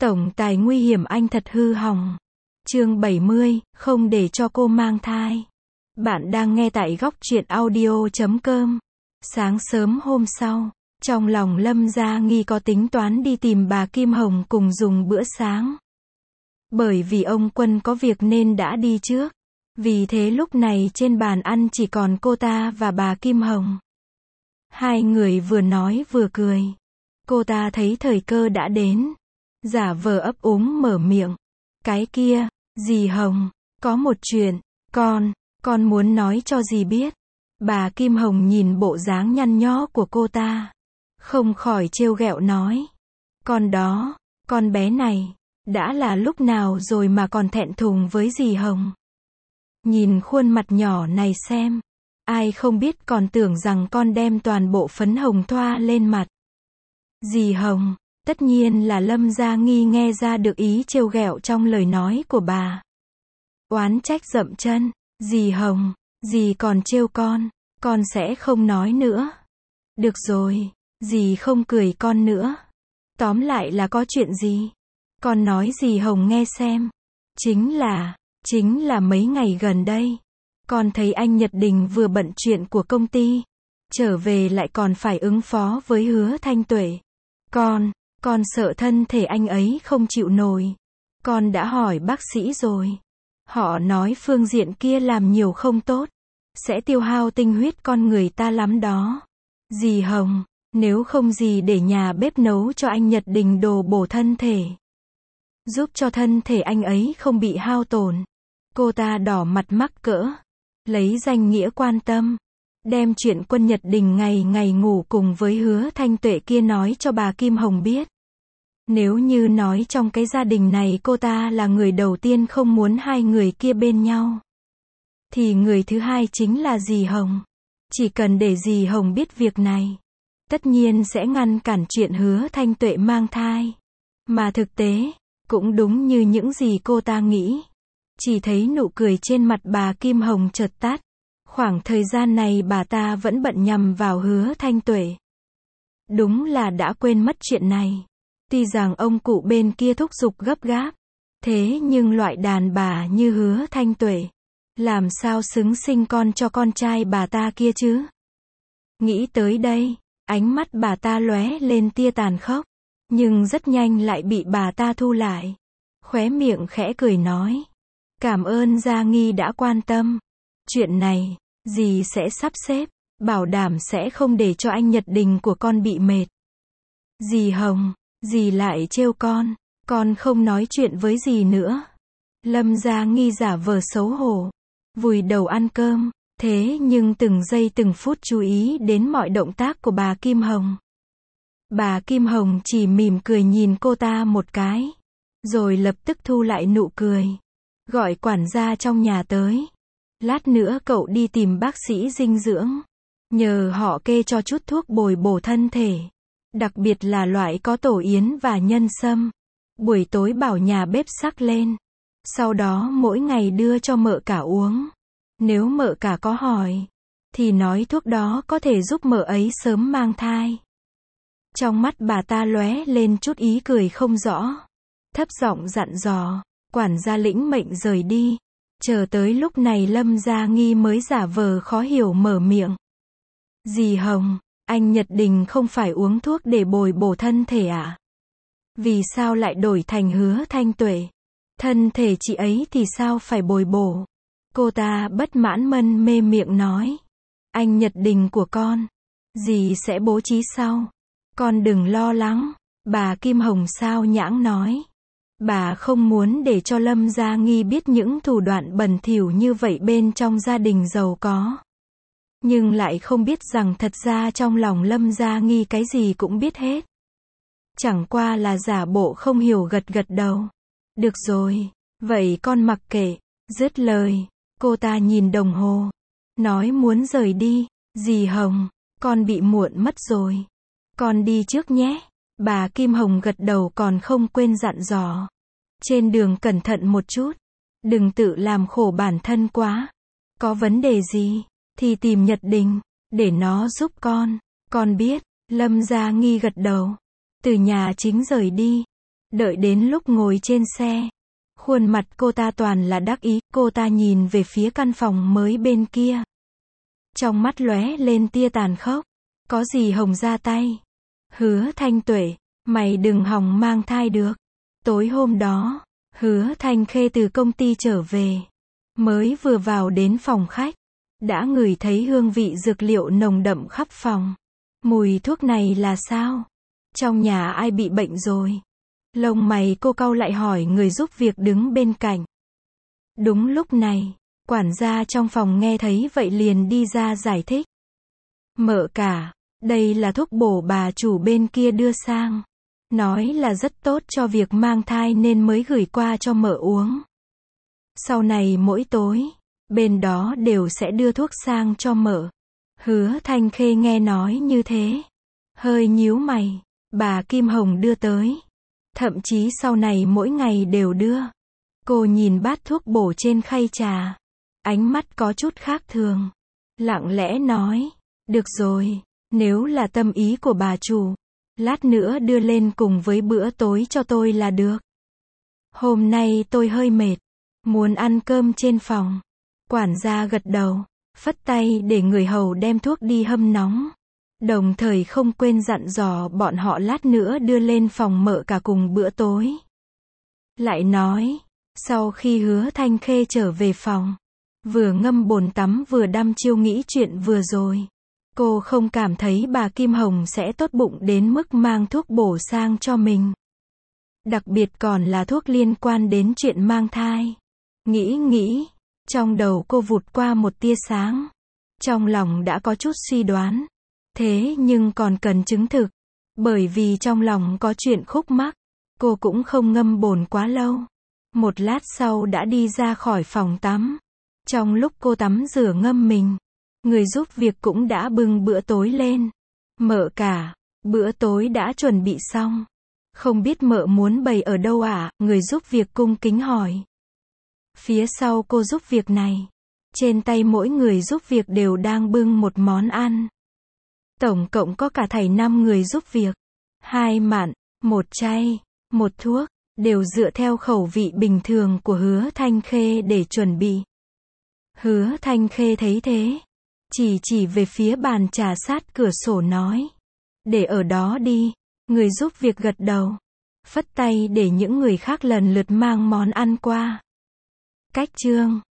Tổng tài nguy hiểm anh thật hư hỏng. Chương 70, không để cho cô mang thai. Bạn đang nghe tại góc truyện audio.com. Sáng sớm hôm sau, trong lòng Lâm Gia Nghi có tính toán đi tìm bà Kim Hồng cùng dùng bữa sáng. Bởi vì ông Quân có việc nên đã đi trước. Vì thế lúc này trên bàn ăn chỉ còn cô ta và bà Kim Hồng. Hai người vừa nói vừa cười. Cô ta thấy thời cơ đã đến, giả vờ ấp úng mở miệng. Cái kia, dì Hồng, có một chuyện, con muốn nói cho dì biết. Bà Kim Hồng nhìn bộ dáng nhăn nhó của cô ta, không khỏi trêu ghẹo nói. Con bé này, đã là lúc nào rồi mà còn thẹn thùng với dì Hồng. Nhìn khuôn mặt nhỏ này xem, ai không biết còn tưởng rằng con đem toàn bộ phấn hồng thoa lên mặt. Dì Hồng, tất nhiên là Lâm Gia Nghi nghe ra được ý trêu ghẹo trong lời nói của bà. Oán trách dậm chân, dì Hồng, dì còn trêu con sẽ không nói nữa. Được rồi, dì không cười con nữa. Tóm lại là có chuyện gì? Con nói dì Hồng nghe xem. Chính là mấy ngày gần đây, con thấy anh Nhật Đình vừa bận chuyện của công ty, trở về lại còn phải ứng phó với Hứa Thanh Tuệ. Con sợ thân thể anh ấy không chịu nổi. Con đã hỏi bác sĩ rồi. Họ nói phương diện kia làm nhiều không tốt, sẽ tiêu hao tinh huyết con người ta lắm đó. Dì Hồng, nếu không dì để nhà bếp nấu cho anh Nhật Đình đồ bổ thân thể, giúp cho thân thể anh ấy không bị hao tổn. Cô ta đỏ mặt mắc cỡ, lấy danh nghĩa quan tâm, đem chuyện Quân Nhật Đình ngày ngày ngủ cùng với Hứa Thanh Tuệ kia nói cho bà Kim Hồng biết. Nếu như nói trong cái gia đình này cô ta là người đầu tiên không muốn hai người kia bên nhau, thì người thứ hai chính là dì Hồng. Chỉ cần để dì Hồng biết việc này, tất nhiên sẽ ngăn cản chuyện Hứa Thanh Tuệ mang thai. Mà thực tế, cũng đúng như những gì cô ta nghĩ. Chỉ thấy nụ cười trên mặt bà Kim Hồng chợt tắt. Khoảng thời gian này bà ta vẫn bận nhằm vào Hứa Thanh Tuệ. Đúng là đã quên mất chuyện này. Tuy rằng ông cụ bên kia thúc giục gấp gáp, thế nhưng loại đàn bà như Hứa Thanh Tuệ, làm sao xứng sinh con cho con trai bà ta kia chứ? Nghĩ tới đây, ánh mắt bà ta lóe lên tia tàn khốc, nhưng rất nhanh lại bị bà ta thu lại. Khóe miệng khẽ cười nói. Cảm ơn Gia Nghi đã quan tâm. Chuyện này, dì sẽ sắp xếp, bảo đảm sẽ không để cho anh Nhật Đình của con bị mệt. Dì Hồng, dì lại trêu con không nói chuyện với dì nữa. Lâm Gia Nghi giả vờ xấu hổ, vùi đầu ăn cơm, thế nhưng từng giây từng phút chú ý đến mọi động tác của bà Kim Hồng. Bà Kim Hồng chỉ mỉm cười nhìn cô ta một cái, rồi lập tức thu lại nụ cười, gọi quản gia trong nhà tới. Lát nữa cậu đi tìm bác sĩ dinh dưỡng, nhờ họ kê cho chút thuốc bồi bổ thân thể, đặc biệt là loại có tổ yến và nhân sâm. Buổi tối bảo nhà bếp xắc lên, sau đó mỗi ngày đưa cho mợ cả uống. Nếu mợ cả có hỏi, thì nói thuốc đó có thể giúp mợ ấy sớm mang thai. Trong mắt bà ta lóe lên chút ý cười không rõ, thấp giọng dặn dò. Quản gia lĩnh mệnh rời đi. Chờ tới lúc này Lâm Gia Nghi mới giả vờ khó hiểu mở miệng. Dì Hồng, anh Nhật Đình không phải uống thuốc để bồi bổ thân thể à? Vì sao lại đổi thành Hứa Thanh Tuệ? Thân thể chị ấy thì sao phải bồi bổ? Cô ta bất mãn mân mê miệng nói. Anh Nhật Đình của con, dì sẽ bố trí sau. Con đừng lo lắng. Bà Kim Hồng sao nhãng nói. Bà không muốn để cho Lâm Gia Nghi biết những thủ đoạn bẩn thỉu như vậy bên trong gia đình giàu có. Nhưng lại không biết rằng thật ra trong lòng Lâm Gia Nghi cái gì cũng biết hết. Chẳng qua là giả bộ không hiểu gật gật đầu. Được rồi, vậy con mặc kệ. Dứt lời, cô ta nhìn đồng hồ, nói muốn rời đi. Dì Hồng, con bị muộn mất rồi. Con đi trước nhé. Bà Kim Hồng gật đầu còn không quên dặn dò. Trên đường cẩn thận một chút. Đừng tự làm khổ bản thân quá. Có vấn đề gì, thì tìm Nhật Đình, để nó giúp con. Con biết. Lâm Gia Nghi gật đầu. Từ nhà chính rời đi. Đợi đến lúc ngồi trên xe, khuôn mặt cô ta toàn là đắc ý, cô ta nhìn về phía căn phòng mới bên kia. Trong mắt lóe lên tia tàn khốc. Có gì Hồng ra tay. Hứa Thanh Tuệ, mày đừng hòng mang thai được. Tối hôm đó, Hứa Thanh Khê từ công ty trở về. Mới vừa vào đến phòng khách, đã ngửi thấy hương vị dược liệu nồng đậm khắp phòng. Mùi thuốc này là sao? Trong nhà ai bị bệnh rồi? Lông mày cô cau lại hỏi người giúp việc đứng bên cạnh. Đúng lúc này, quản gia trong phòng nghe thấy vậy liền đi ra giải thích. Mợ cả, đây là thuốc bổ bà chủ bên kia đưa sang. Nói là rất tốt cho việc mang thai nên mới gửi qua cho mợ uống. Sau này mỗi tối, bên đó đều sẽ đưa thuốc sang cho mợ. Hứa Thanh Khê nghe nói như thế, hơi nhíu mày. Bà Kim Hồng đưa tới. Thậm chí sau này mỗi ngày đều đưa. Cô nhìn bát thuốc bổ trên khay trà. Ánh mắt có chút khác thường. Lặng lẽ nói, được rồi, nếu là tâm ý của bà chủ, lát nữa đưa lên cùng với bữa tối cho tôi là được. Hôm nay tôi hơi mệt, muốn ăn cơm trên phòng. Quản gia gật đầu, phất tay để người hầu đem thuốc đi hâm nóng. Đồng thời không quên dặn dò bọn họ lát nữa đưa lên phòng mợ cả cùng bữa tối. Lại nói, sau khi Hứa Thanh Khê trở về phòng, vừa ngâm bồn tắm vừa đăm chiêu nghĩ chuyện vừa rồi. Cô không cảm thấy bà Kim Hồng sẽ tốt bụng đến mức mang thuốc bổ sang cho mình. Đặc biệt còn là thuốc liên quan đến chuyện mang thai. Nghĩ, trong đầu cô vụt qua một tia sáng. Trong lòng đã có chút suy đoán. Thế nhưng còn cần chứng thực. Bởi vì trong lòng có chuyện khúc mắc, cô cũng không ngâm bồn quá lâu. Một lát sau đã đi ra khỏi phòng tắm. Trong lúc cô tắm rửa ngâm mình, người giúp việc cũng đã bưng bữa tối lên. Mợ cả, bữa tối đã chuẩn bị xong. Không biết mợ muốn bày ở đâu ạ? Người giúp việc cung kính hỏi. Phía sau cô giúp việc này, trên tay mỗi người giúp việc đều đang bưng một món ăn. Tổng cộng có cả thảy 5 người giúp việc. 2 mặn, 1 chay, 1 thuốc, đều dựa theo khẩu vị bình thường của Hứa Thanh Khê để chuẩn bị. Hứa Thanh Khê thấy thế, chỉ về phía bàn trà sát cửa sổ nói. Để ở đó đi. Người giúp việc gật đầu, phất tay để những người khác lần lượt mang món ăn qua. Cách chương